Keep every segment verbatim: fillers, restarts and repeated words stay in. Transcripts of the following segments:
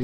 sí.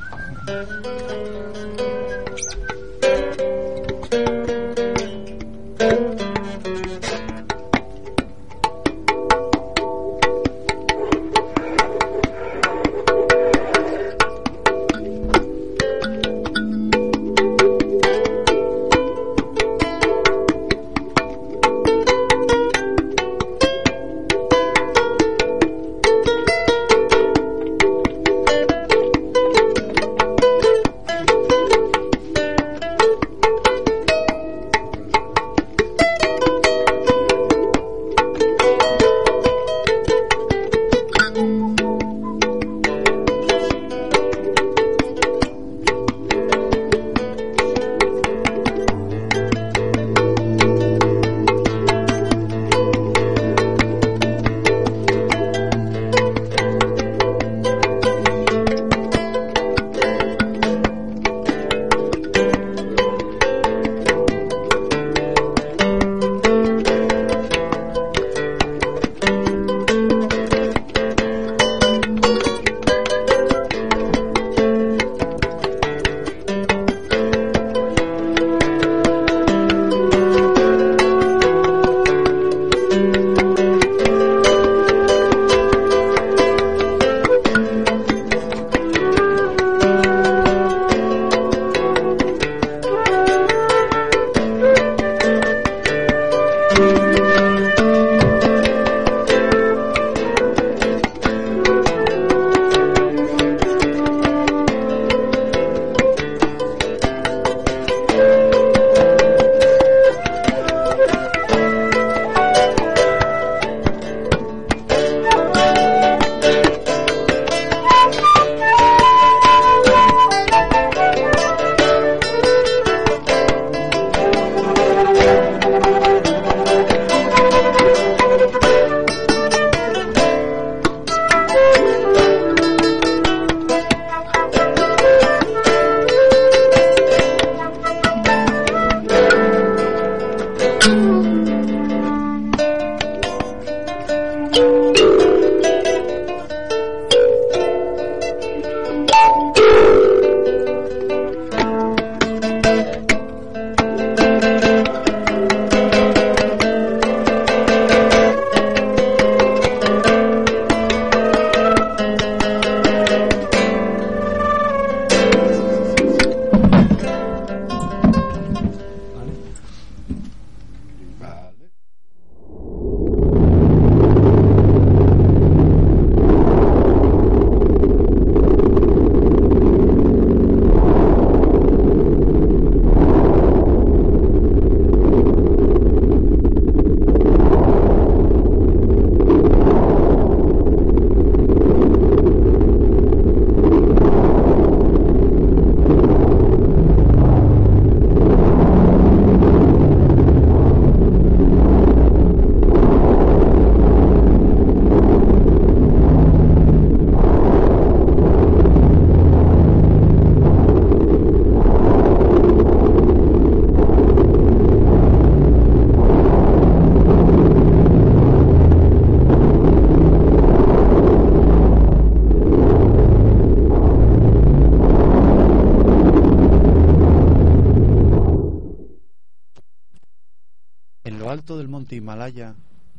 alto del monte Himalaya,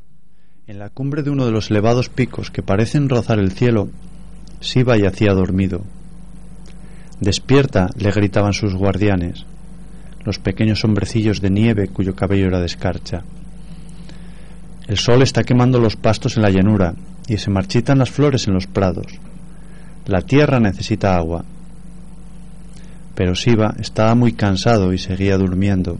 en la cumbre de uno de los elevados picos que parecen rozar el cielo, Shiva yacía dormido. Despierta, le gritaban sus guardianes, los pequeños hombrecillos de nieve cuyo cabello era de escarcha. El sol está quemando los pastos en la llanura y se marchitan las flores en los prados. La tierra necesita agua. Pero Shiva estaba muy cansado y seguía durmiendo.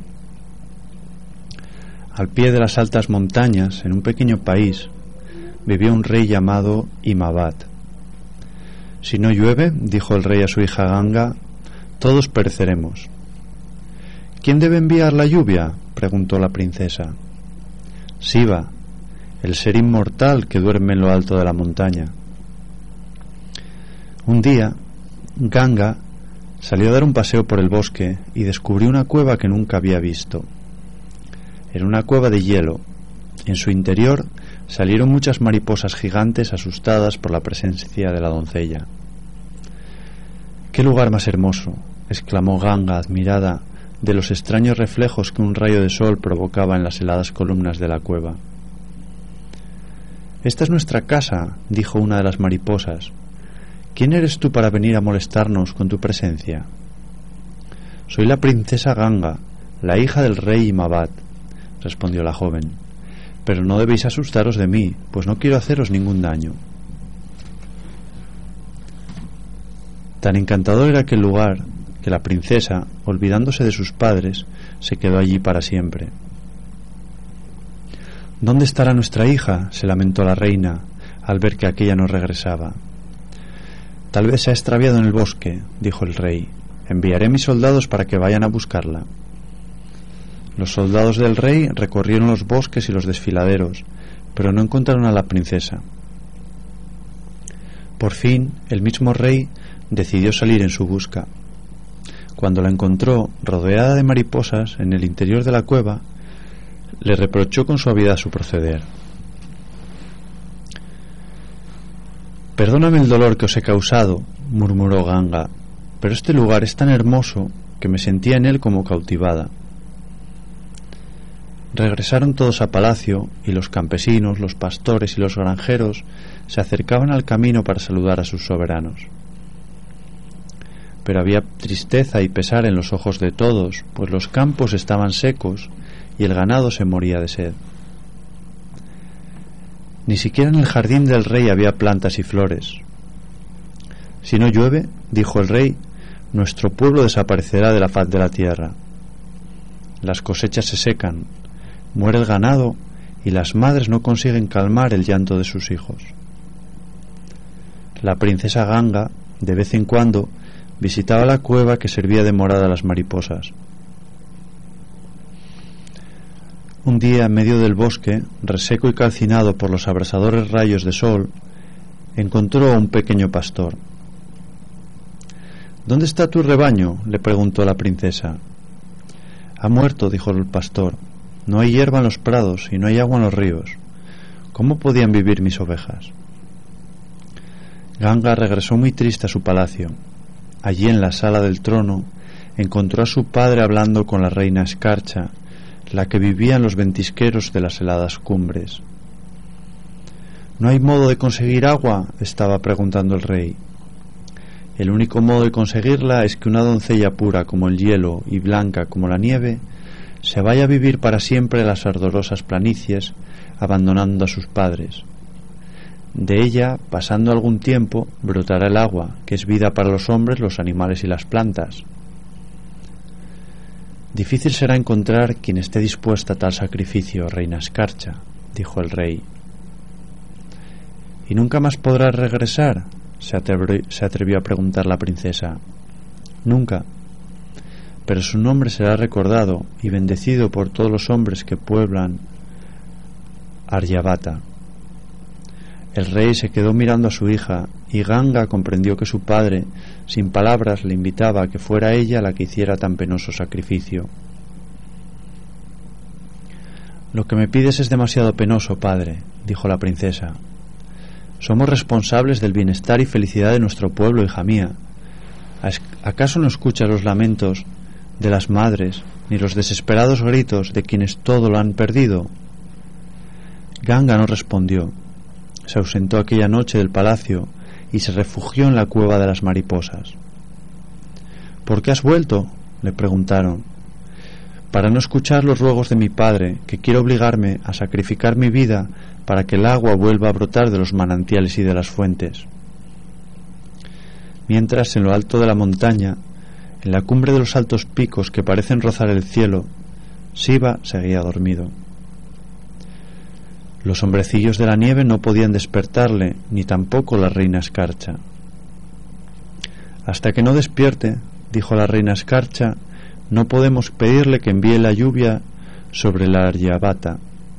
Al pie de las altas montañas, en un pequeño país, vivía un rey llamado Himavad. Si no llueve, dijo el rey a su hija Ganga, todos pereceremos. ¿Quién debe enviar la lluvia?, preguntó la princesa. Shiva, el ser inmortal que duerme en lo alto de la montaña. Un día, Ganga salió a dar un paseo por el bosque y descubrió una cueva que nunca había visto. Era una cueva de hielo. En su interior salieron muchas mariposas gigantes asustadas por la presencia de la doncella. ¡Qué lugar más hermoso!, exclamó Ganga, admirada de los extraños reflejos que un rayo de sol provocaba en las heladas columnas de la cueva. «Esta es nuestra casa», dijo una de las mariposas. «¿Quién eres tú para venir a molestarnos con tu presencia?» «Soy la princesa Ganga, la hija del rey Imabat», respondió la joven. «Pero no debéis asustaros de mí, pues no quiero haceros ningún daño». Tan encantador era aquel lugar que la princesa, olvidándose de sus padres, se quedó allí para siempre. «¿Dónde estará nuestra hija?», se lamentó la reina al ver que aquella no regresaba. «Tal vez se ha extraviado en el bosque», dijo el rey. «Enviaré mis soldados para que vayan a buscarla». Los soldados del rey recorrieron los bosques y los desfiladeros, pero no encontraron a la princesa. Por fin, el mismo rey decidió salir en su busca. Cuando la encontró, rodeada de mariposas en el interior de la cueva, le reprochó con suavidad su proceder. «Perdóname el dolor que os he causado», murmuró Ganga, «pero este lugar es tan hermoso que me sentía en él como cautivada». Regresaron todos a palacio, y los campesinos, los pastores y los granjeros se acercaban al camino para saludar a sus soberanos. Pero había tristeza y pesar en los ojos de todos, pues los campos estaban secos y el ganado se moría de sed. Ni siquiera en el jardín del rey había plantas y flores. «Si no llueve», dijo el rey, «nuestro pueblo desaparecerá de la faz de la tierra. Las cosechas se secan, muere el ganado y las madres no consiguen calmar el llanto de sus hijos». La princesa Ganga, de vez en cuando, visitaba la cueva que servía de morada a las mariposas. Un día, en medio del bosque, reseco y calcinado por los abrasadores rayos de sol, encontró a un pequeño pastor. «¿Dónde está tu rebaño?», le preguntó la princesa. «Ha muerto», dijo el pastor. «No hay hierba en los prados y no hay agua en los ríos. ¿Cómo podían vivir mis ovejas?». Ganga regresó muy triste a su palacio. Allí, en la sala del trono, encontró a su padre hablando con la reina Escarcha, la que vivía en los ventisqueros de las heladas cumbres. «¿No hay modo de conseguir agua?», estaba preguntando el rey. «El único modo de conseguirla es que una doncella pura como el hielo y blanca como la nieve se vaya a vivir para siempre a las ardorosas planicies, abandonando a sus padres. De ella, pasando algún tiempo, brotará el agua, que es vida para los hombres, los animales y las plantas. Difícil será encontrar quien esté dispuesta a tal sacrificio, reina Escarcha», dijo el rey. «¿Y nunca más podrás regresar?», se atrevió, se atrevió a preguntar la princesa. «Nunca, pero su nombre será recordado y bendecido por todos los hombres que pueblan Aryabhata». El rey se quedó mirando a su hija, y Ganga comprendió que su padre, sin palabras, le invitaba a que fuera ella la que hiciera tan penoso sacrificio. «Lo que me pides es demasiado penoso, padre», dijo la princesa. «Somos responsables del bienestar y felicidad de nuestro pueblo, hija mía. ¿Acaso no escuchas los lamentos de las madres, ni los desesperados gritos de quienes todo lo han perdido?» Ganga no respondió. Se ausentó aquella noche del palacio y se refugió en la cueva de las mariposas. «¿Por qué has vuelto?», le preguntaron. «Para no escuchar los ruegos de mi padre, que quiere obligarme a sacrificar mi vida para que el agua vuelva a brotar de los manantiales y de las fuentes». Mientras, en lo alto de la montaña, en la cumbre de los altos picos que parecen rozar el cielo, Siva seguía dormido. Los hombrecillos de la nieve no podían despertarle, ni tampoco la reina Escarcha. «Hasta que no despierte», dijo la reina Escarcha, «no podemos pedirle que envíe la lluvia sobre la Aryabhata».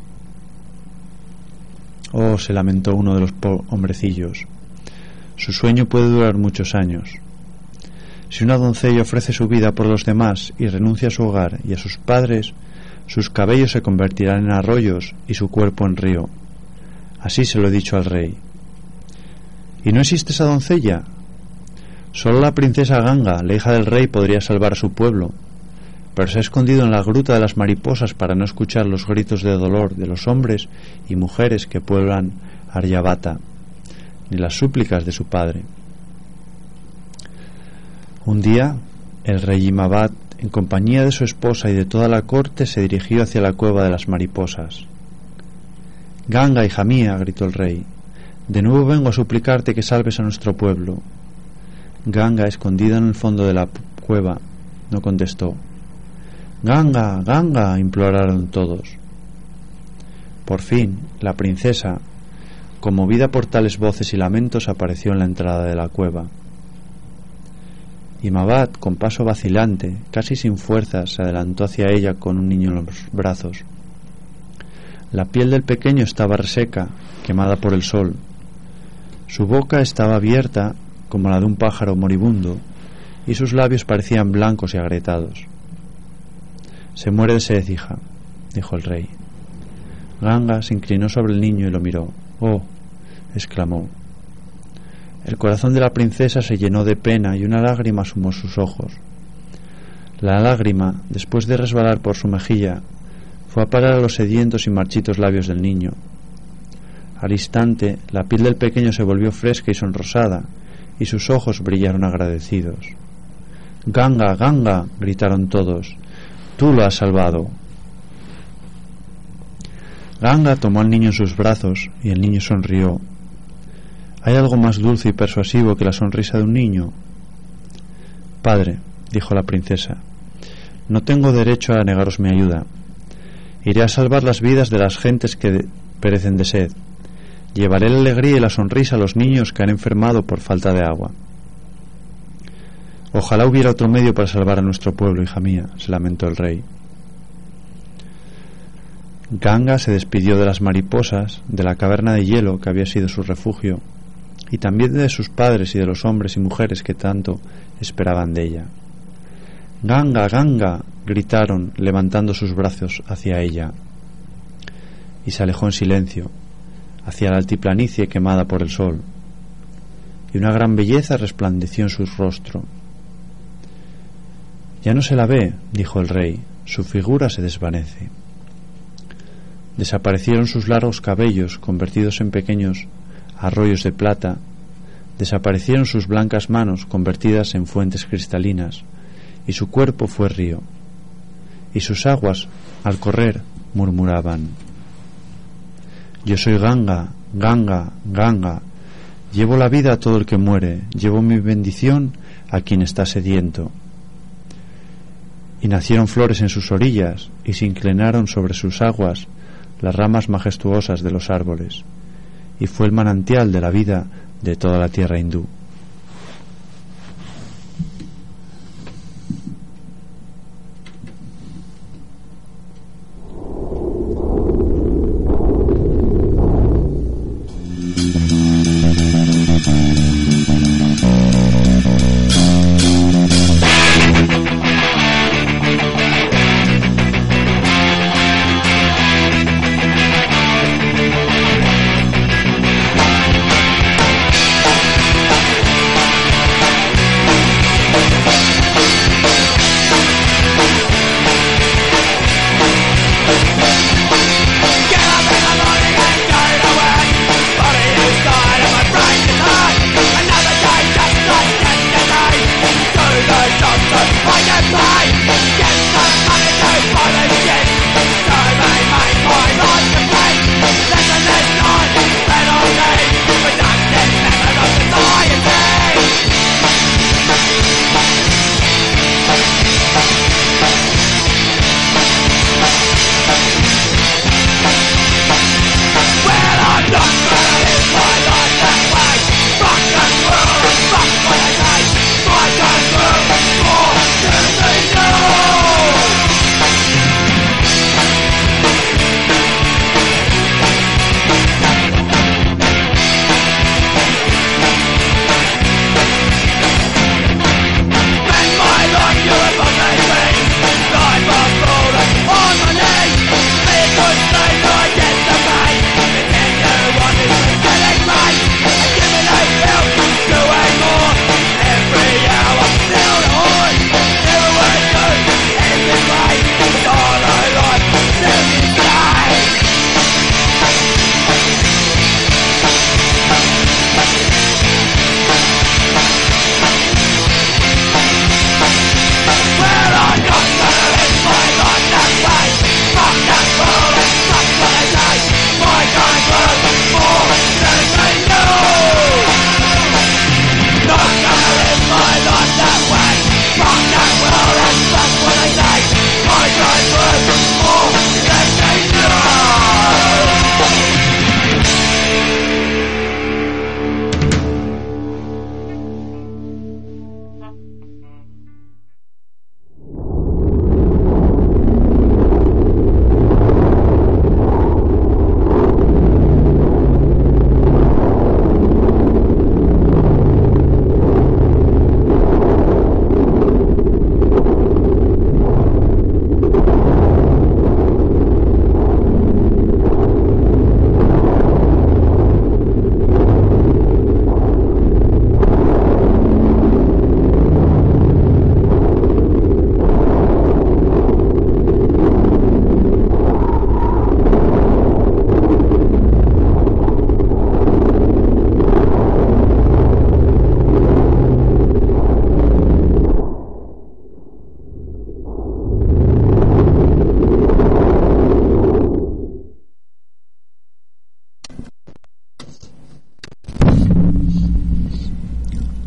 «Oh», se lamentó uno de los hombrecillos, «su sueño puede durar muchos años. Si una doncella ofrece su vida por los demás y renuncia a su hogar y a sus padres, sus cabellos se convertirán en arroyos y su cuerpo en río. Así se lo he dicho al rey». «¿Y no existe esa doncella?». Solo la princesa Ganga, la hija del rey, podría salvar a su pueblo, pero se ha escondido en la gruta de las mariposas para no escuchar los gritos de dolor de los hombres y mujeres que pueblan Aryabhata, ni las súplicas de su padre. Un día, el rey Himavat, en compañía de su esposa y de toda la corte, se dirigió hacia la cueva de las mariposas. «Ganga, hija mía», gritó el rey, «de nuevo vengo a suplicarte que salves a nuestro pueblo». Ganga, escondida en el fondo de la cueva, no contestó. «Ganga, Ganga», imploraron todos. Por fin, la princesa, conmovida por tales voces y lamentos, apareció en la entrada de la cueva. Himavat, con paso vacilante, casi sin fuerzas, se adelantó hacia ella con un niño en los brazos. La piel del pequeño estaba reseca, quemada por el sol. Su boca estaba abierta como la de un pájaro moribundo, y sus labios parecían blancos y agrietados. «Se muere de sed, hija», dijo el rey. Ganga se inclinó sobre el niño y lo miró. «Oh», exclamó. El corazón de la princesa se llenó de pena y una lágrima asomó sus ojos. La lágrima, después de resbalar por su mejilla, fue a parar a los sedientos y marchitos labios del niño. Al instante, la piel del pequeño se volvió fresca y sonrosada, y sus ojos brillaron agradecidos. «Ganga, Ganga», gritaron todos, «tú lo has salvado». Ganga tomó al niño en sus brazos y el niño sonrió. ¿Hay algo más dulce y persuasivo que la sonrisa de un niño? «Padre», dijo la princesa, «no tengo derecho a negaros mi ayuda. Iré a salvar las vidas de las gentes que perecen de sed. Llevaré la alegría y la sonrisa a los niños que han enfermado por falta de agua». «Ojalá hubiera otro medio para salvar a nuestro pueblo, hija mía», se lamentó el rey. Ganga se despidió de las mariposas, de la caverna de hielo que había sido su refugio, y también de sus padres y de los hombres y mujeres que tanto esperaban de ella. «Ganga, Ganga», gritaron, levantando sus brazos hacia ella, y se alejó en silencio, hacia la altiplanicie quemada por el sol, y una gran belleza resplandeció en su rostro. «Ya no se la ve», dijo el rey, «su figura se desvanece». Desaparecieron sus largos cabellos convertidos en pequeños arroyos de plata, desaparecieron sus blancas manos convertidas en fuentes cristalinas, y su cuerpo fue río, y sus aguas, al correr, murmuraban: «Yo soy Ganga, Ganga, Ganga, llevo la vida a todo el que muere, llevo mi bendición a quien está sediento». Y nacieron flores en sus orillas, y se inclinaron sobre sus aguas las ramas majestuosas de los árboles, y fue el manantial de la vida de toda la tierra hindú.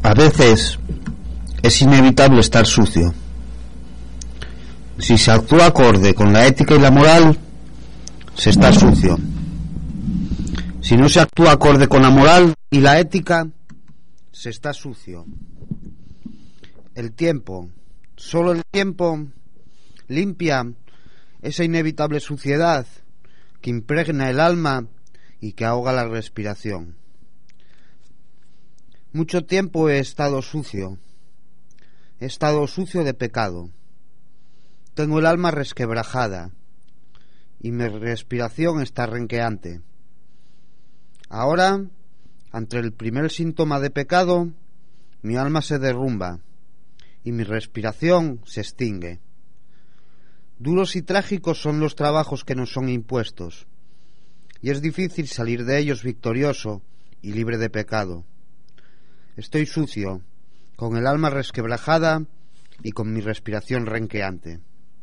A veces es inevitable estar sucio. Si se actúa acorde con la ética y la moral, se está sucio. Si no se actúa acorde con la moral y la ética, se está sucio. El tiempo, solo el tiempo, limpia esa inevitable suciedad que impregna el alma y que ahoga la respiración. Mucho tiempo he estado sucio, he estado sucio de pecado. Tengo el alma resquebrajada y mi respiración está renqueante. Ahora, ante el primer síntoma de pecado, mi alma se derrumba y mi respiración se extingue. Duros y trágicos son los trabajos que nos son impuestos, y es difícil salir de ellos victorioso y libre de pecado. Estoy sucio, con el alma resquebrajada y con mi respiración renqueante.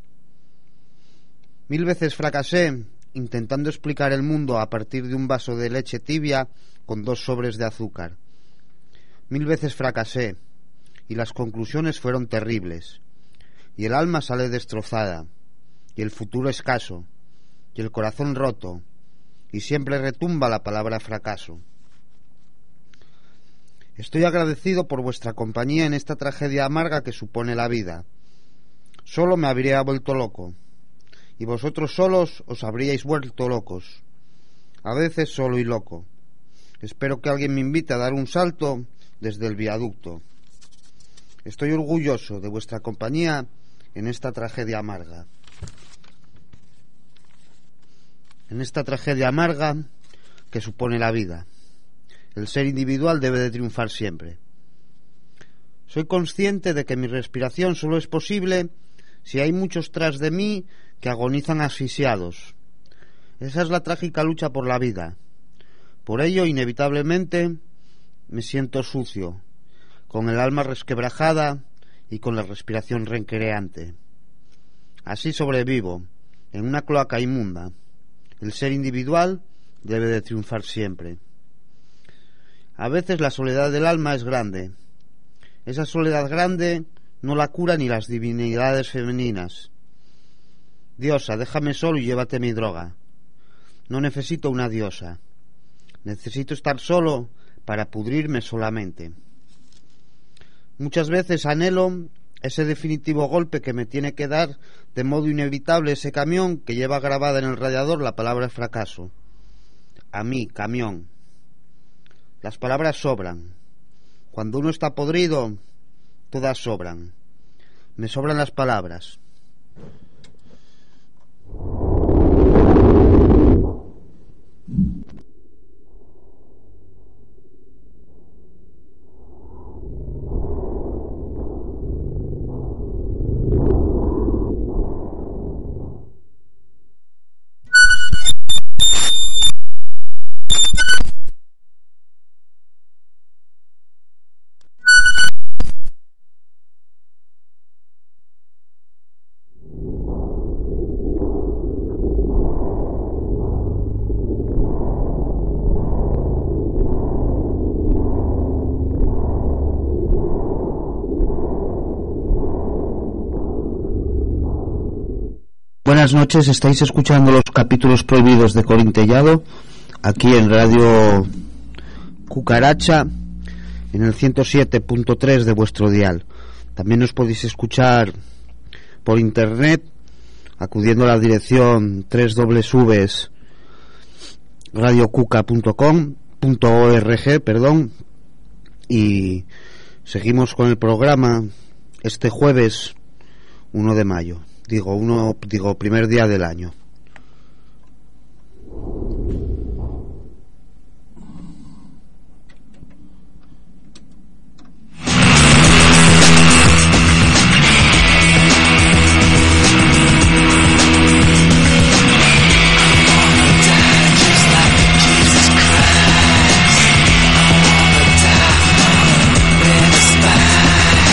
Mil veces fracasé intentando explicar el mundo a partir de un vaso de leche tibia con dos sobres de azúcar. Mil veces fracasé y las conclusiones fueron terribles, y el alma sale destrozada, y el futuro escaso, y el corazón roto, y siempre retumba la palabra fracaso. Estoy agradecido por vuestra compañía en esta tragedia amarga que supone la vida. Solo me habría vuelto loco, y vosotros solos os habríais vuelto locos. A veces solo y loco. Espero que alguien me invite a dar un salto desde el viaducto. Estoy orgulloso de vuestra compañía en esta tragedia amarga. En esta tragedia amarga que supone la vida. El ser individual debe de triunfar siempre. Soy consciente de que mi respiración solo es posible si hay muchos tras de mí que agonizan asfixiados. Esa es la trágica lucha por la vida. Por ello, inevitablemente, me siento sucio, con el alma resquebrajada y con la respiración renqueante. Así sobrevivo, en una cloaca inmunda. El ser individual debe de triunfar siempre. A veces la soledad del alma es grande. Esa soledad grande no la cura ni las divinidades femeninas. Diosa, déjame solo y llévate mi droga. No necesito una diosa. Necesito estar solo para pudrirme solamente. Muchas veces anhelo ese definitivo golpe que me tiene que dar de modo inevitable ese camión que lleva grabada en el radiador la palabra fracaso. A mí, camión. Las palabras sobran. Cuando uno está podrido, todas sobran. Me sobran las palabras. Buenas noches, estáis escuchando los capítulos prohibidos de Corintellado aquí en Radio Cucaracha en el ciento siete punto tres de vuestro dial. También os podéis escuchar por internet acudiendo a la dirección doble u doble u doble u punto radio cuca punto com punto org, perdón, y seguimos con el programa este jueves uno de mayo. Digo, uno, digo, primer día del año.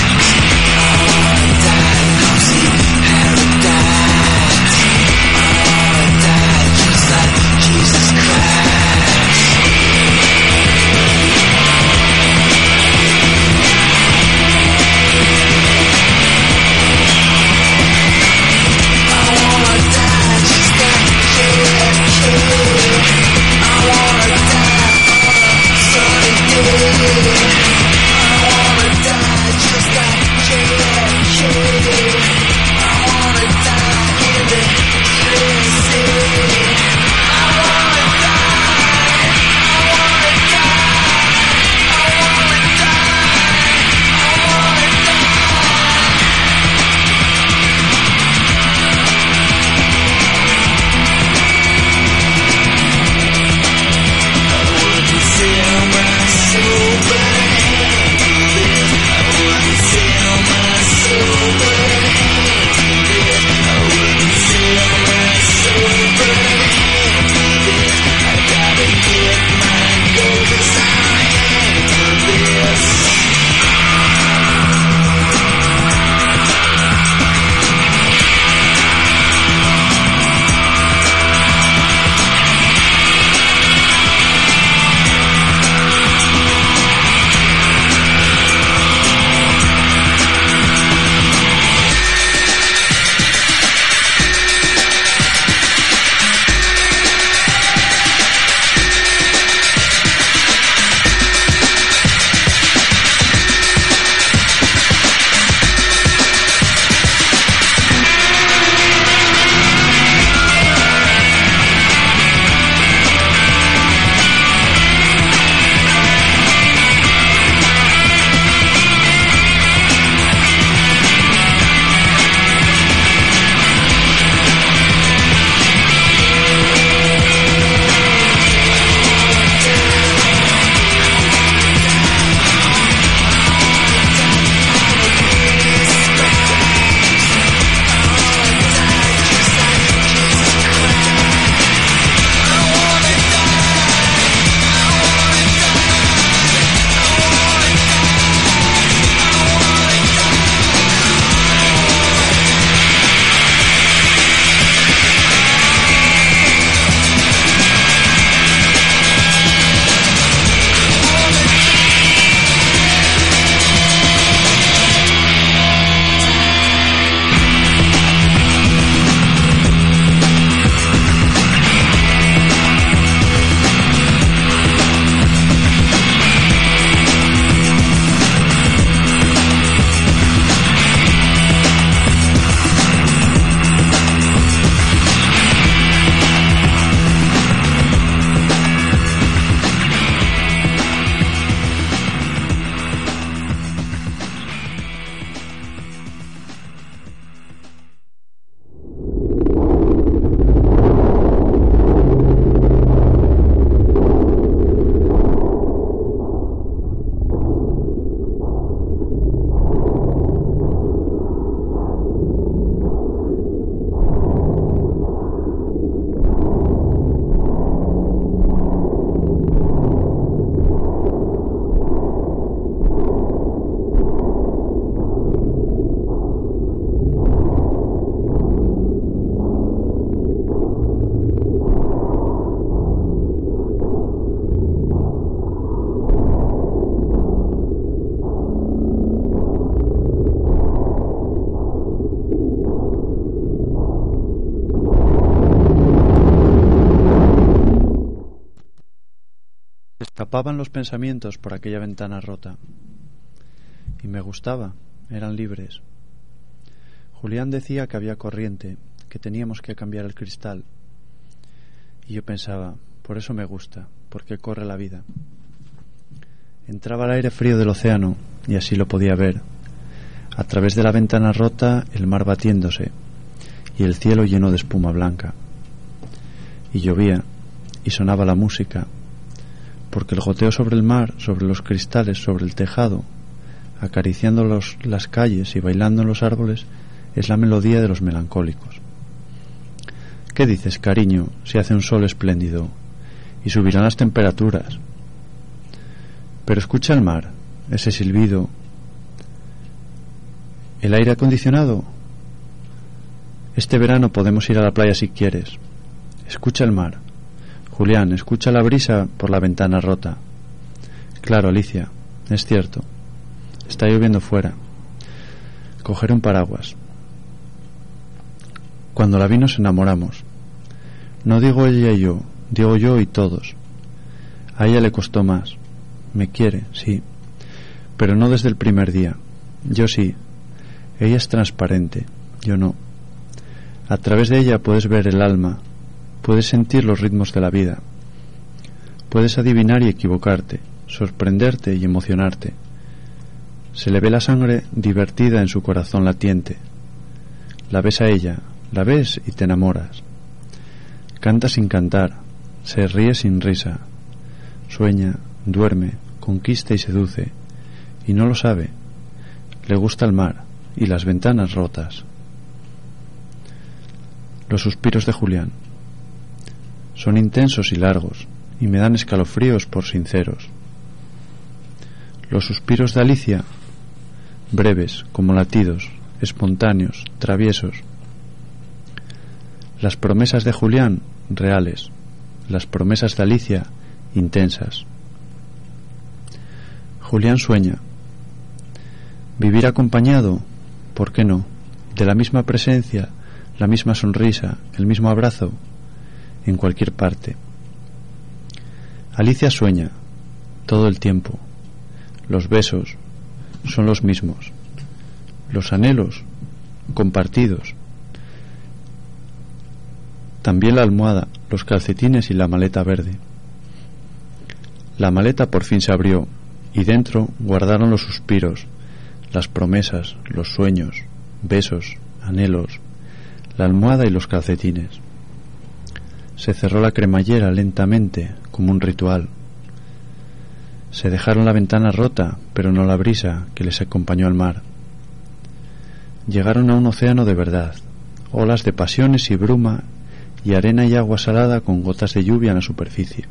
Paradise. Tapaban los pensamientos por aquella ventana rota. Y me gustaba, eran libres. Julián decía que había corriente, que teníamos que cambiar el cristal. Y yo pensaba, por eso me gusta, porque corre la vida. Entraba el aire frío del océano y así lo podía ver. A través de la ventana rota, el mar batiéndose y el cielo lleno de espuma blanca. Y llovía y sonaba la música, porque el goteo sobre el mar, sobre los cristales, sobre el tejado, acariciando los, las calles y bailando en los árboles, es la melodía de los melancólicos. ¿Qué dices, cariño, si hace un sol espléndido y subirán las temperaturas? Pero escucha el mar, ese silbido, el aire acondicionado. Este verano podemos ir a la playa si quieres. Escucha el mar. Julián, escucha la brisa por la ventana rota. Claro, Alicia, es cierto. Está lloviendo fuera. Cogeré un paraguas. Cuando la vi nos enamoramos. No digo ella y yo, digo yo y todos. A ella le costó más. Me quiere, sí, pero no desde el primer día. Yo sí. Ella es transparente, yo no. A través de ella puedes ver el alma, puedes sentir los ritmos de la vida, puedes adivinar y equivocarte, sorprenderte y emocionarte. Se le ve la sangre divertida en su corazón latiente. La ves a ella, la ves y te enamoras. Canta sin cantar, se ríe sin risa, sueña, duerme, conquista y seduce, y no lo sabe. Le gusta el mar y las ventanas rotas. Los suspiros de Julián son intensos y largos, y me dan escalofríos por sinceros. Los suspiros de Alicia, breves como latidos, espontáneos, traviesos. Las promesas de Julián, reales. Las promesas de Alicia, intensas. Julián sueña. Vivir acompañado, ¿por qué no? De la misma presencia, la misma sonrisa, el mismo abrazo, en cualquier parte. Alicia sueña, todo el tiempo. Los besos son los mismos. Los anhelos, compartidos. También la almohada, los calcetines y la maleta verde. La maleta por fin se abrió, y dentro guardaron los suspiros, las promesas, los sueños, besos, anhelos, la almohada y los calcetines. Se cerró la cremallera lentamente, como un ritual. Se dejaron la ventana rota, pero no la brisa que les acompañó al mar. Llegaron a un océano de verdad, olas de pasiones y bruma, y arena y agua salada con gotas de lluvia en la superficie.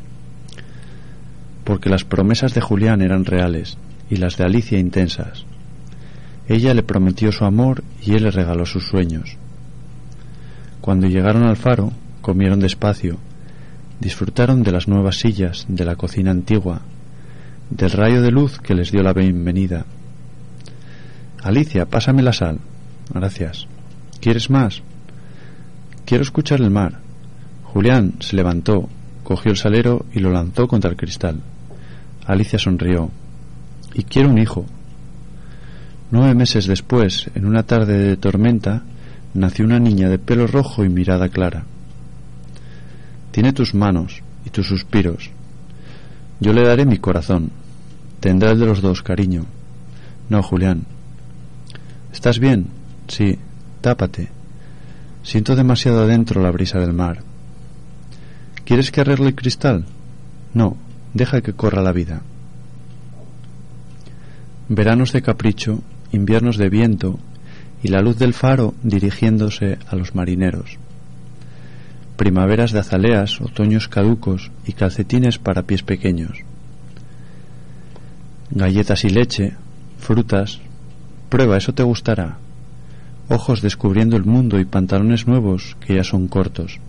Porque las promesas de Julián eran reales y las de Alicia intensas. Ella le prometió su amor y él le regaló sus sueños. Cuando llegaron al faro, comieron despacio, disfrutaron de las nuevas sillas de la cocina antigua, del rayo de luz que les dio la bienvenida. Alicia, pásame la sal. Gracias. ¿Quieres más? Quiero escuchar el mar. Julián se levantó, cogió el salero y lo lanzó contra el cristal. Alicia sonrió. Y quiero un hijo. Nueve meses después, en una tarde de tormenta, nació una niña de pelo rojo y mirada clara. Tiene tus manos y tus suspiros. Yo le daré mi corazón. Tendrá el de los dos, cariño. No, Julián. ¿Estás bien? Sí. Tápate. Siento demasiado adentro la brisa del mar. ¿Quieres que arregle el cristal? No. Deja que corra la vida. Veranos de capricho, inviernos de viento y la luz del faro dirigiéndose a los marineros. Primaveras de azaleas, otoños caducos y calcetines para pies pequeños. Galletas y leche, frutas. Prueba, eso te gustará. Ojos descubriendo el mundo y pantalones nuevos que ya son cortos.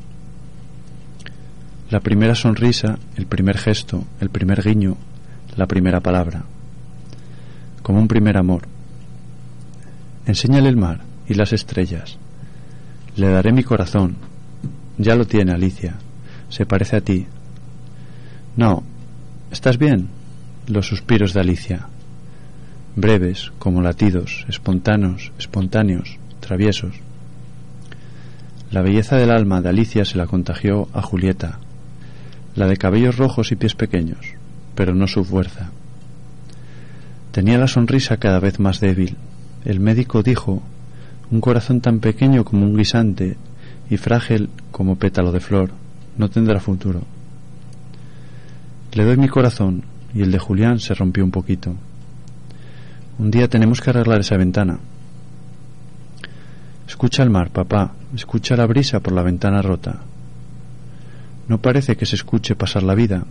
La primera sonrisa, el primer gesto, el primer guiño, la primera palabra. Como un primer amor. Enséñale el mar y las estrellas. Le daré mi corazón. Ya lo tiene, Alicia. Se parece a ti. No, ¿Estás bien? Los suspiros de Alicia, breves como latidos, espontáneos, espontáneos, traviesos. La belleza del alma de Alicia se la contagió a Julieta, la de cabellos rojos y pies pequeños, pero no su fuerza. Tenía la sonrisa cada vez más débil. El médico dijo: un corazón tan pequeño como un guisante y frágil como pétalo de flor no tendrá futuro. Le doy mi corazón, y el de Julián se rompió un poquito. Un día tenemos que arreglar esa ventana. Escucha el mar, papá, escucha la brisa por la ventana rota. No parece que se escuche pasar la vida.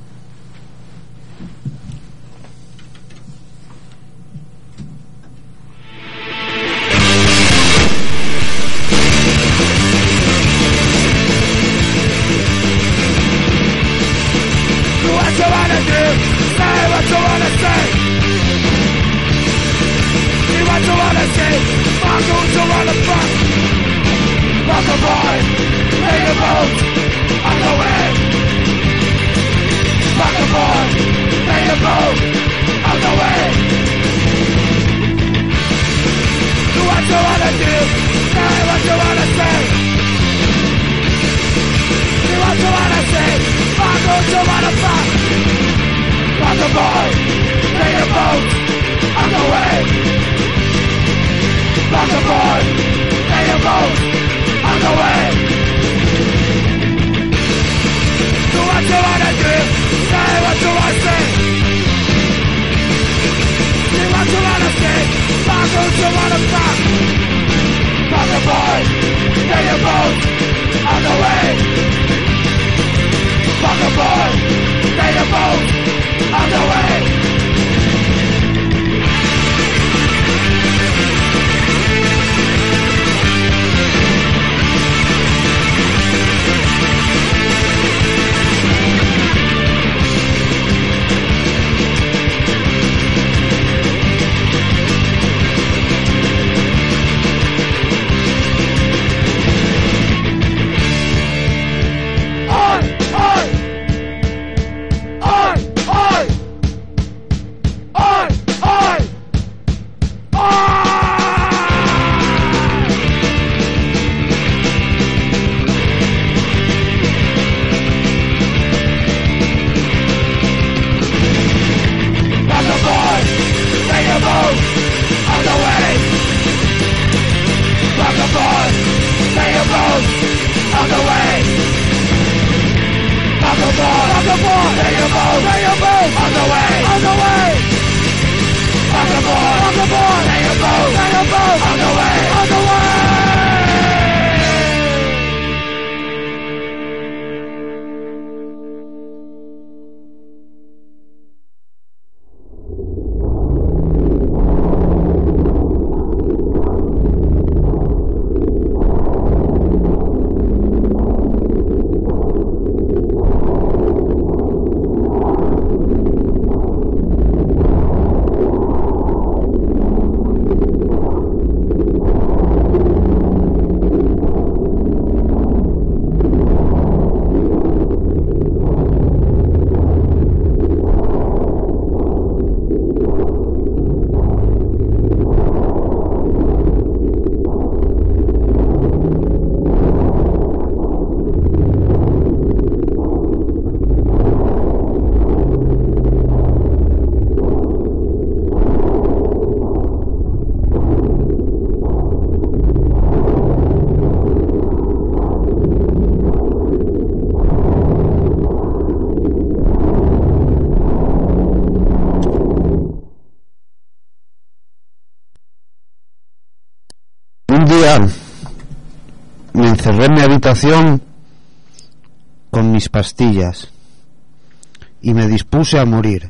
Me encerré en mi habitación con mis pastillas y me dispuse a morir.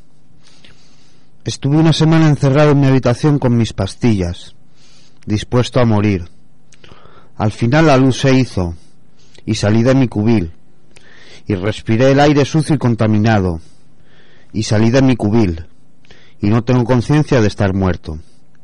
Estuve una semana encerrado en mi habitación con mis pastillas, dispuesto a morir. Al final la luz se hizo y salí de mi cubil y respiré el aire sucio y contaminado y salí de mi cubil y no tengo conciencia de estar muerto.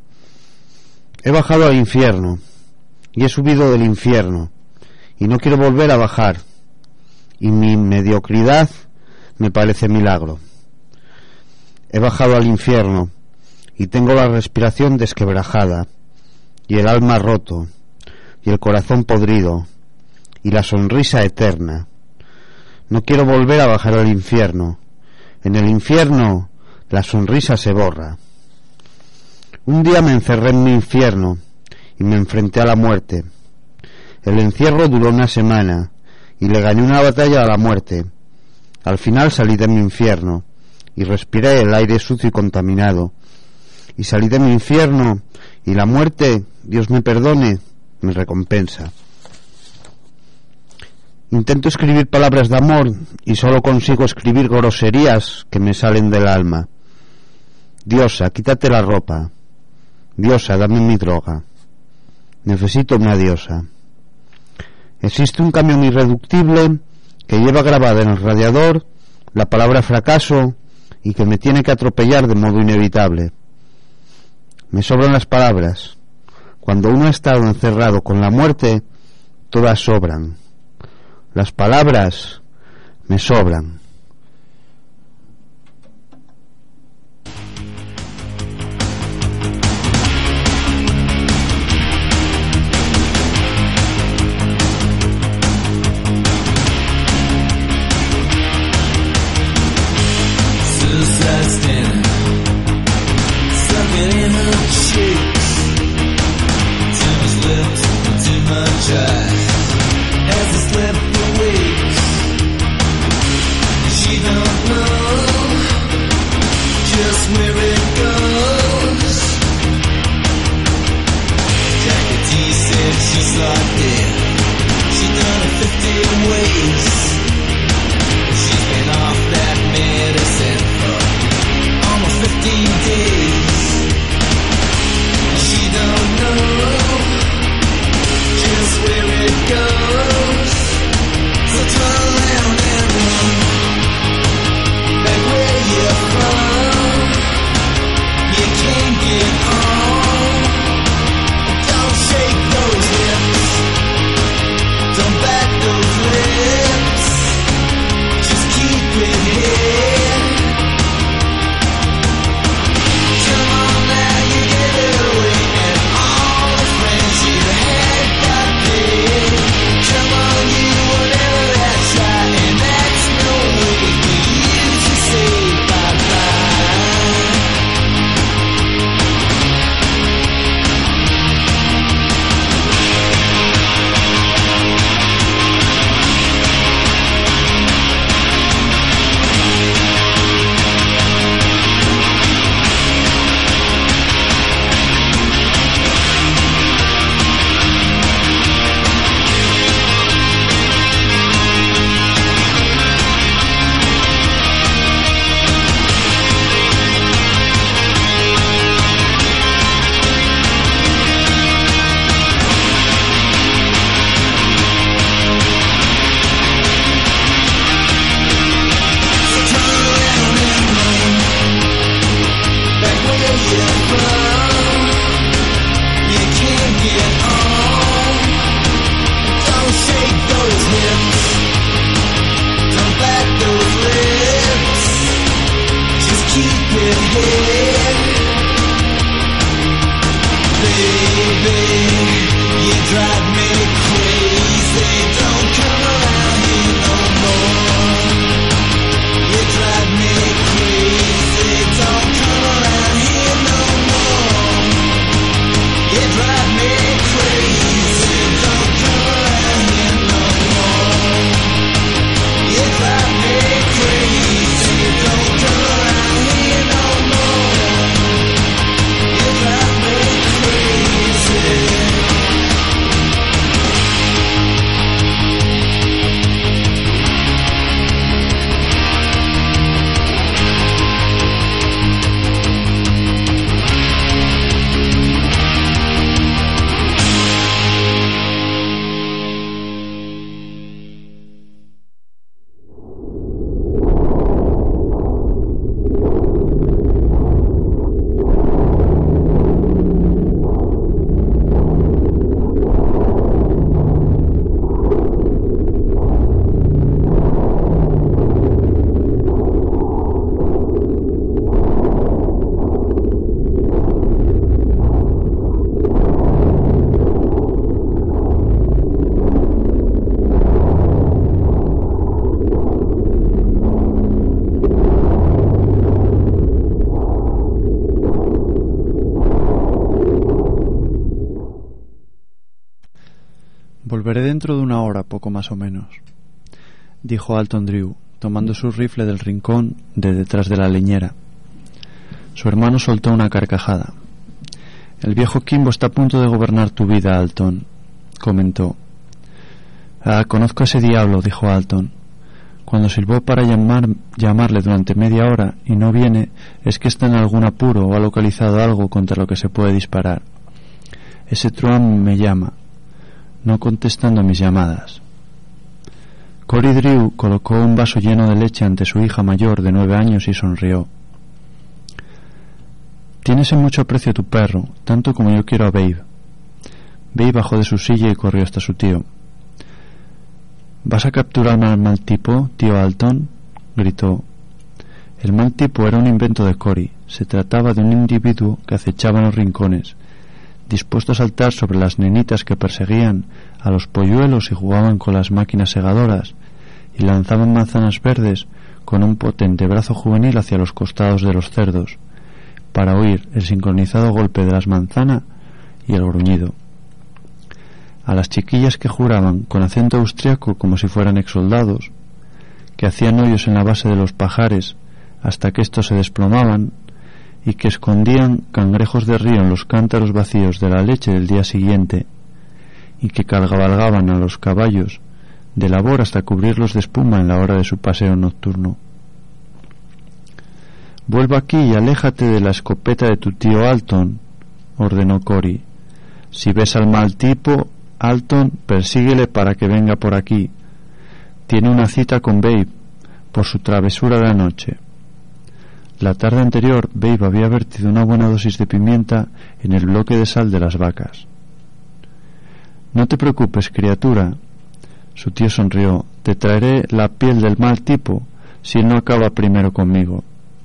He bajado al infierno y he subido del infierno y no quiero volver a bajar, y mi mediocridad me parece milagro. He bajado al infierno y tengo la respiración desquebrajada y el alma roto y el corazón podrido y la sonrisa eterna. No quiero volver a bajar al infierno. En el infierno la sonrisa se borra. Un día me encerré en mi infierno y me enfrenté a la muerte. El encierro duró una semana y le gané una batalla a la muerte. Al final salí de mi infierno y respiré el aire sucio y contaminado. Y salí de mi infierno y la muerte, Dios me perdone, me recompensa. Intento escribir palabras de amor y solo consigo escribir groserías que me salen del alma. Diosa, quítate la ropa. Diosa, dame mi droga. Necesito una diosa. Existe un camión irreductible que lleva grabada en el radiador la palabra fracaso y que me tiene que atropellar de modo inevitable. Me sobran las palabras. Cuando uno ha estado encerrado con la muerte, todas sobran. Las palabras me sobran. As I slip away Volveré dentro de una hora, poco más o menos, dijo Alton Drew, tomando su rifle del rincón de detrás de la leñera. Su hermano soltó una carcajada. El viejo Kimbo está a punto de gobernar tu vida, Alton, comentó. Ah, conozco a ese diablo, dijo Alton. Cuando silbó para llamar, llamarle durante media hora y no viene, es que está en algún apuro o ha localizado algo contra lo que se puede disparar. Ese truán me llama, no contestando a mis llamadas. Cory Drew colocó un vaso lleno de leche ante su hija mayor de nueve años y sonrió. Tienes en mucho aprecio a tu perro, tanto como yo quiero a Babe. Babe bajó de su silla y corrió hasta su tío. ¿Vas a capturarme al mal tipo, tío Alton?, gritó. El mal tipo era un invento de Cory. Se trataba de un individuo que acechaba en los rincones, dispuesto a saltar sobre las nenitas que perseguían a los polluelos y jugaban con las máquinas segadoras, y lanzaban manzanas verdes con un potente brazo juvenil hacia los costados de los cerdos, para oír el sincronizado golpe de las manzanas y el gruñido. A las chiquillas que juraban con acento austriaco como si fueran exsoldados, que hacían hoyos en la base de los pajares hasta que estos se desplomaban, y que escondían cangrejos de río en los cántaros vacíos de la leche del día siguiente, y que cabalgaban a los caballos de labor hasta cubrirlos de espuma en la hora de su paseo nocturno. Vuelve aquí y aléjate de la escopeta de tu tío Alton, ordenó Cory. Si ves al mal tipo, Alton, persíguele para que venga por aquí. Tiene una cita con Babe por su travesura de anoche. La tarde anterior, Babe había vertido una buena dosis de pimienta en el bloque de sal de las vacas. No te preocupes, criatura. Su tío sonrió. Te traeré la piel del mal tipo si él no acaba primero conmigo.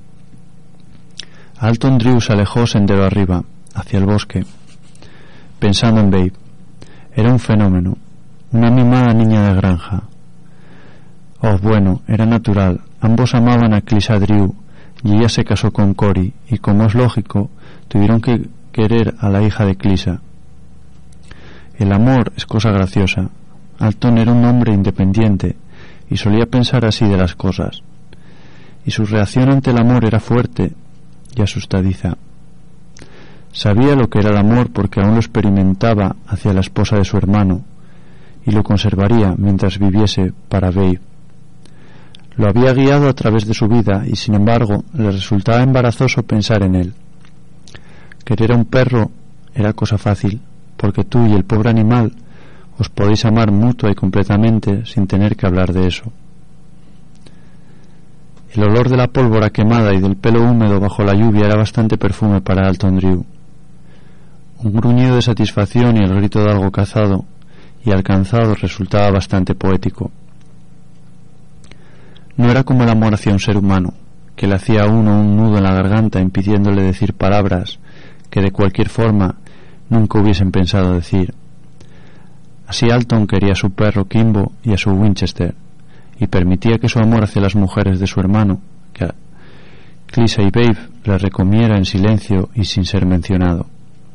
Alton Drew se alejó sendero arriba, hacia el bosque, pensando en Babe. Era un fenómeno, una mimada niña de granja. Oh, bueno, era natural. Ambos amaban a Clisa Drew, y ella se casó con Cory, y como es lógico, tuvieron que querer a la hija de Clisa. El amor es cosa graciosa. Alton era un hombre independiente, y solía pensar así de las cosas. Y su reacción ante el amor era fuerte y asustadiza. Sabía lo que era el amor porque aún lo experimentaba hacia la esposa de su hermano, y lo conservaría mientras viviese para Babe. Lo había guiado a través de su vida y sin embargo le resultaba embarazoso pensar en él. Querer a un perro era cosa fácil, porque tú y el pobre animal os podéis amar mutua y completamente sin tener que hablar de eso. El olor de la pólvora quemada y del pelo húmedo bajo la lluvia era bastante perfume para Alton Drew. Un gruñido de satisfacción y el grito de algo cazado y alcanzado resultaba bastante poético. No era como el amor hacia un ser humano, que le hacía a uno un nudo en la garganta impidiéndole decir palabras que de cualquier forma nunca hubiesen pensado decir. Así Alton quería a su perro Kimbo y a su Winchester, y permitía que su amor hacia las mujeres de su hermano, que Clisa y Babe, le recomiera en silencio y sin ser mencionado.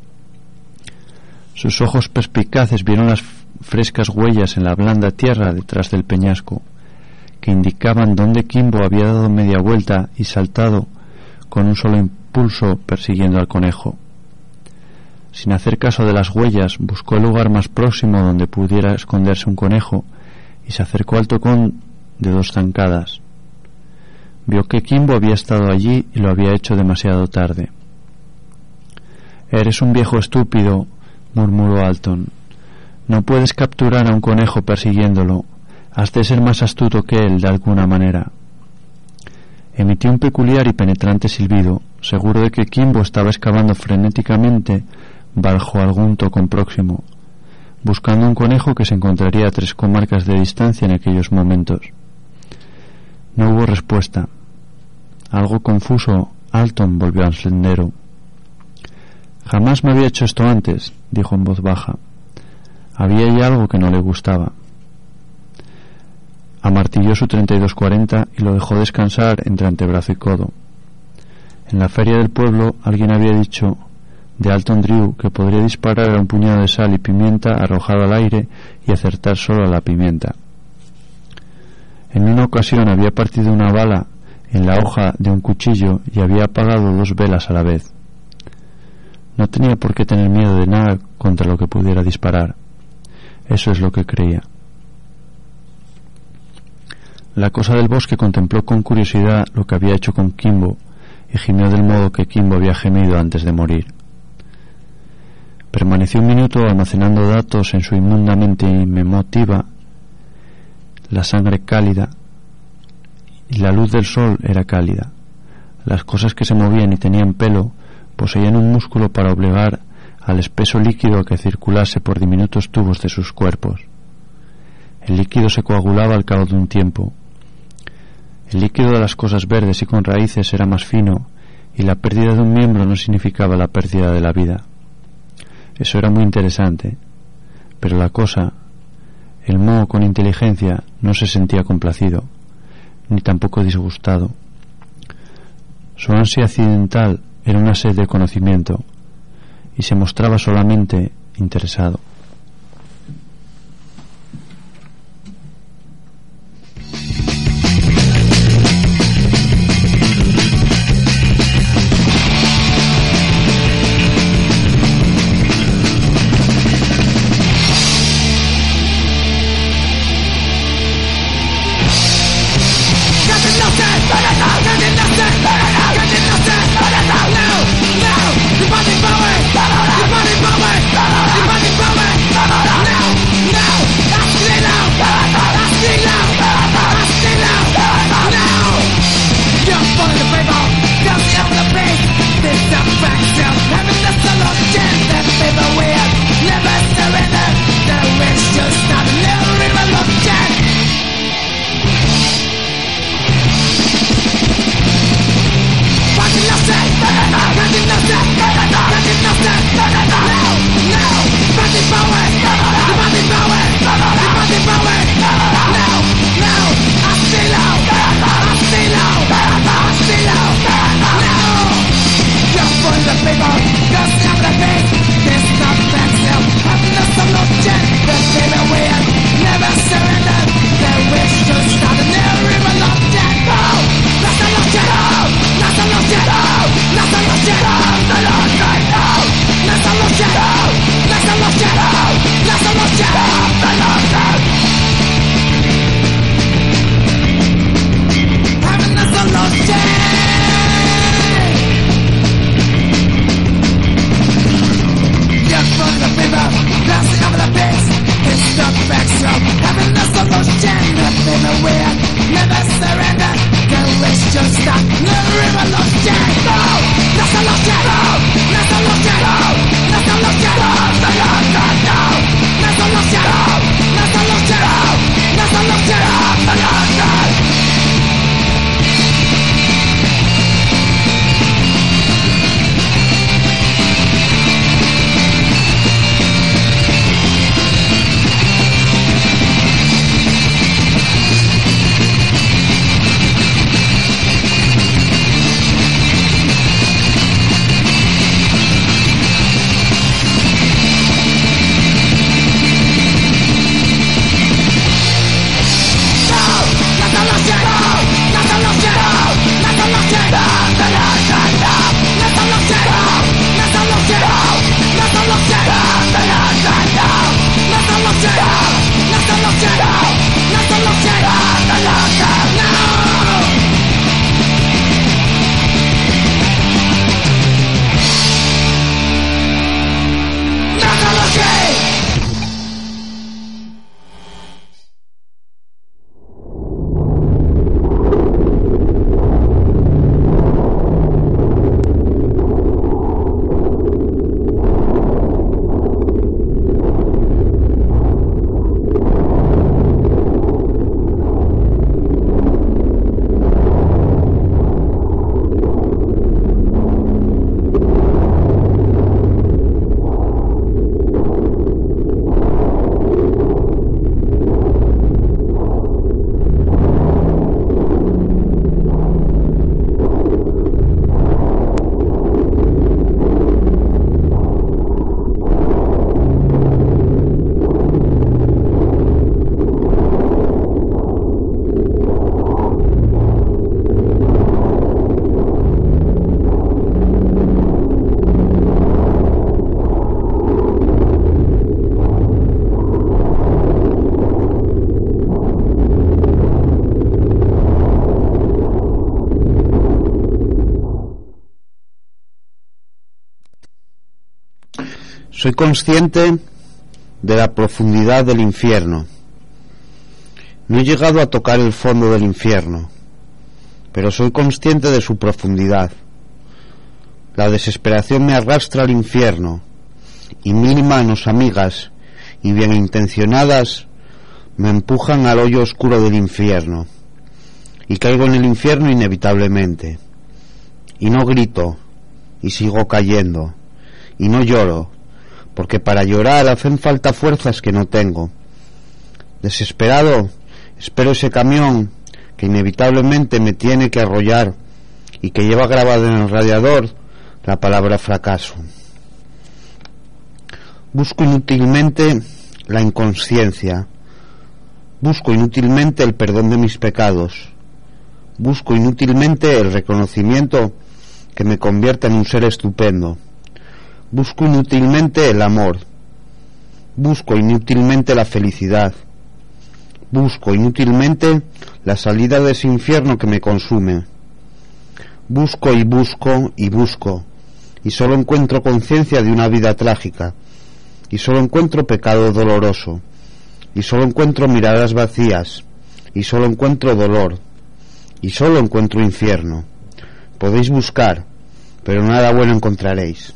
Sus ojos perspicaces vieron las frescas huellas en la blanda tierra detrás del peñasco, que indicaban dónde Kimbo había dado media vuelta y saltado con un solo impulso persiguiendo al conejo. Sin hacer caso de las huellas, buscó el lugar más próximo donde pudiera esconderse un conejo y se acercó al tocón de dos zancadas. Vio que Kimbo había estado allí y lo había hecho demasiado tarde. «Eres un viejo estúpido», murmuró Alton. «No puedes capturar a un conejo persiguiéndolo. Has de ser más astuto que él de alguna manera». Emitió un peculiar y penetrante silbido, seguro de que Kimbo estaba excavando frenéticamente bajo algún tocón próximo, buscando un conejo que se encontraría a tres comarcas de distancia en aquellos momentos. No hubo respuesta. Algo confuso, Alton volvió al sendero. «Jamás me había hecho esto antes», dijo en voz baja. Había ahí algo que no le gustaba. Amartilló su treinta y dos cuarenta y lo dejó descansar entre antebrazo y codo. En la feria del pueblo alguien había dicho: de Alton Drew que podría disparar a un puñado de sal y pimienta arrojado al aire y acertar solo a la pimienta. En una ocasión había partido una bala en la hoja de un cuchillo y había apagado dos velas a la vez. No tenía por qué tener miedo de nada contra lo que pudiera disparar. Eso es lo que creía. La cosa del bosque contempló con curiosidad lo que había hecho con Kimbo y gimió del modo que Kimbo había gemido antes de morir. Permaneció un minuto almacenando datos en su inmunda mente inmemotiva. La sangre cálida y la luz del sol era cálida. Las cosas que se movían y tenían pelo poseían un músculo para obligar al espeso líquido a que circulase por diminutos tubos de sus cuerpos. El líquido se coagulaba al cabo de un tiempo. El líquido de las cosas verdes y con raíces era más fino, y la pérdida de un miembro no significaba la pérdida de la vida. Eso era muy interesante, pero la cosa, el moho con inteligencia, no se sentía complacido, ni tampoco disgustado. Su ansia accidental era una sed de conocimiento, y se mostraba solamente interesado. Let's Soy consciente de la profundidad del infierno. No he llegado a tocar el fondo del infierno, pero soy consciente de su profundidad. La desesperación me arrastra al infierno, y mil manos amigas y bien intencionadas me empujan al hoyo oscuro del infierno, y caigo en el infierno inevitablemente, y no grito, y sigo cayendo, y no lloro, porque para llorar hacen falta fuerzas que no tengo. Desesperado, espero ese camión que inevitablemente me tiene que arrollar y que lleva grabado en el radiador la palabra fracaso. Busco inútilmente la inconsciencia, busco inútilmente el perdón de mis pecados, busco inútilmente el reconocimiento que me convierta en un ser estupendo, busco inútilmente el amor, busco inútilmente la felicidad, busco inútilmente la salida de ese infierno que me consume, busco y busco y busco, y solo encuentro conciencia de una vida trágica, y solo encuentro pecado doloroso, y solo encuentro miradas vacías, y solo encuentro dolor, y solo encuentro infierno. Podéis buscar, pero nada bueno encontraréis.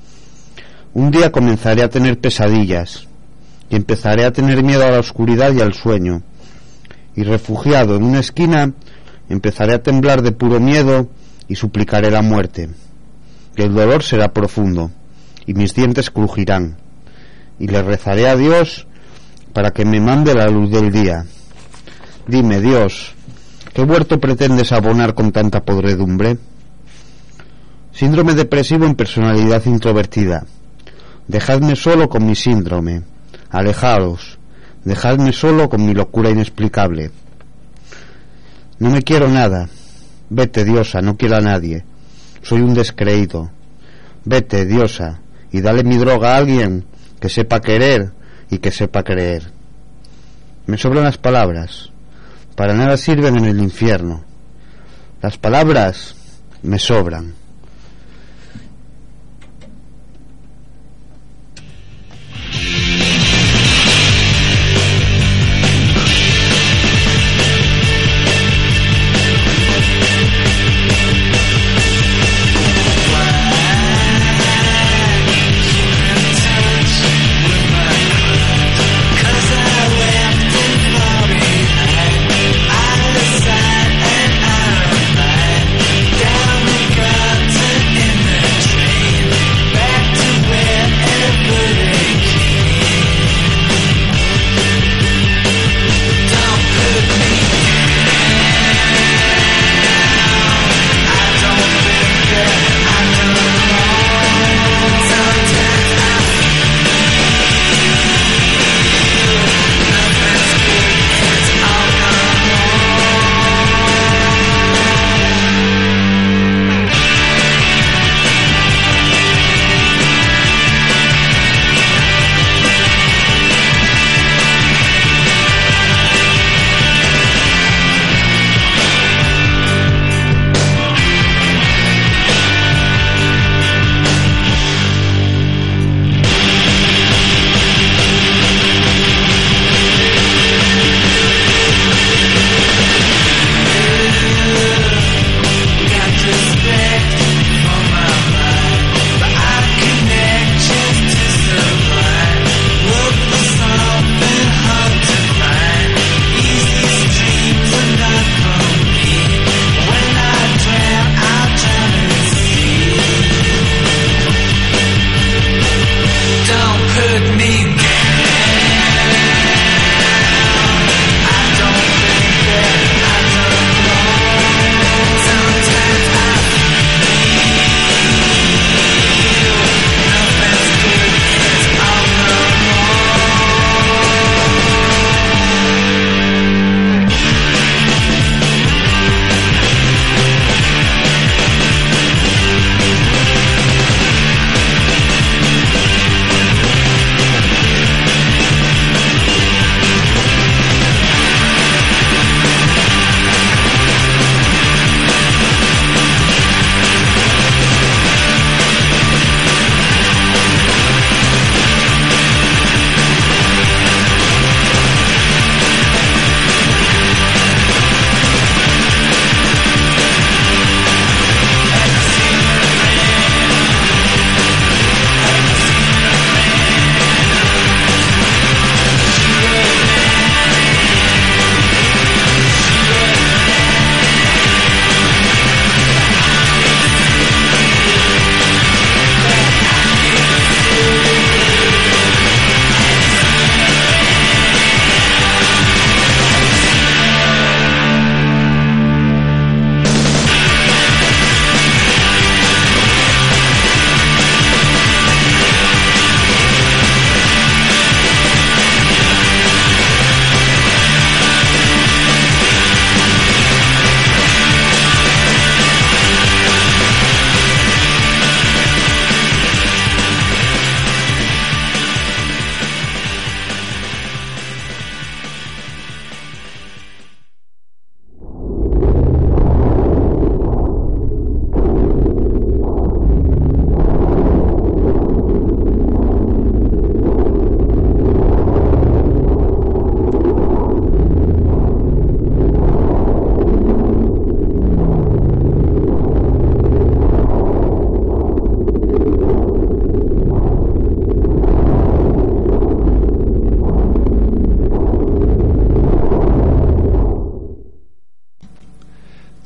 Un día comenzaré a tener pesadillas, y empezaré a tener miedo a la oscuridad y al sueño, y refugiado en una esquina, empezaré a temblar de puro miedo y suplicaré la muerte. Y el dolor será profundo, y mis dientes crujirán, y le rezaré a Dios para que me mande la luz del día. Dime, Dios, ¿qué huerto pretendes abonar con tanta podredumbre? Síndrome depresivo en personalidad introvertida. Dejadme solo con mi síndrome. Alejaos. Dejadme solo con mi locura inexplicable. No me quiero nada. Vete, diosa, no quiero a nadie. Soy un descreído. Vete, diosa, y dale mi droga a alguien que sepa querer y que sepa creer. Me sobran las palabras. Para nada sirven en el infierno. Las palabras me sobran. Down the ground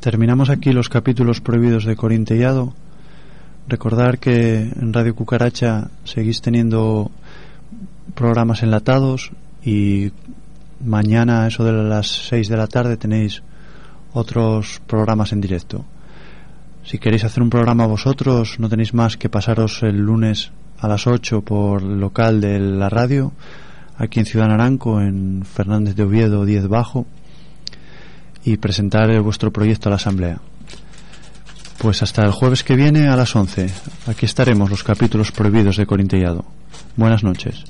terminamos aquí los capítulos prohibidos de Corintellado. Recordar que en Radio Cucaracha seguís teniendo programas enlatados y mañana a eso de las seis de la tarde tenéis otros programas en directo. Si queréis hacer un programa vosotros, no tenéis más que pasaros el lunes a las ocho por el local de la radio, aquí en Ciudad Naranco, en Fernández de Oviedo diez Bajo, y presentar vuestro proyecto a la asamblea. Pues hasta el jueves que viene a las once. Aquí estaremos, los capítulos prohibidos de Corintellado. Buenas noches.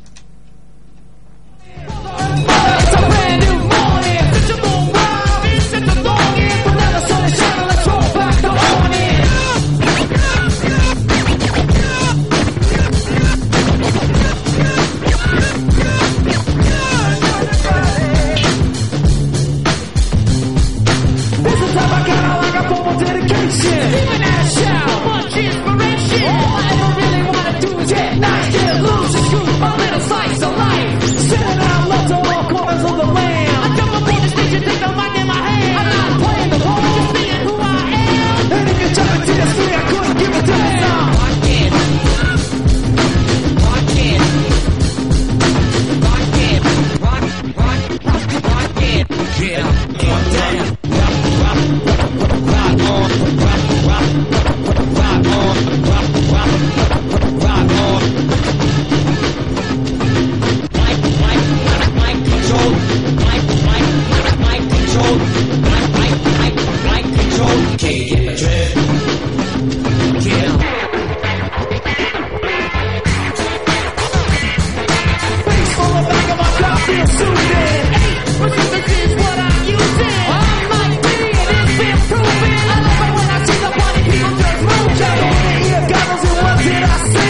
Okay.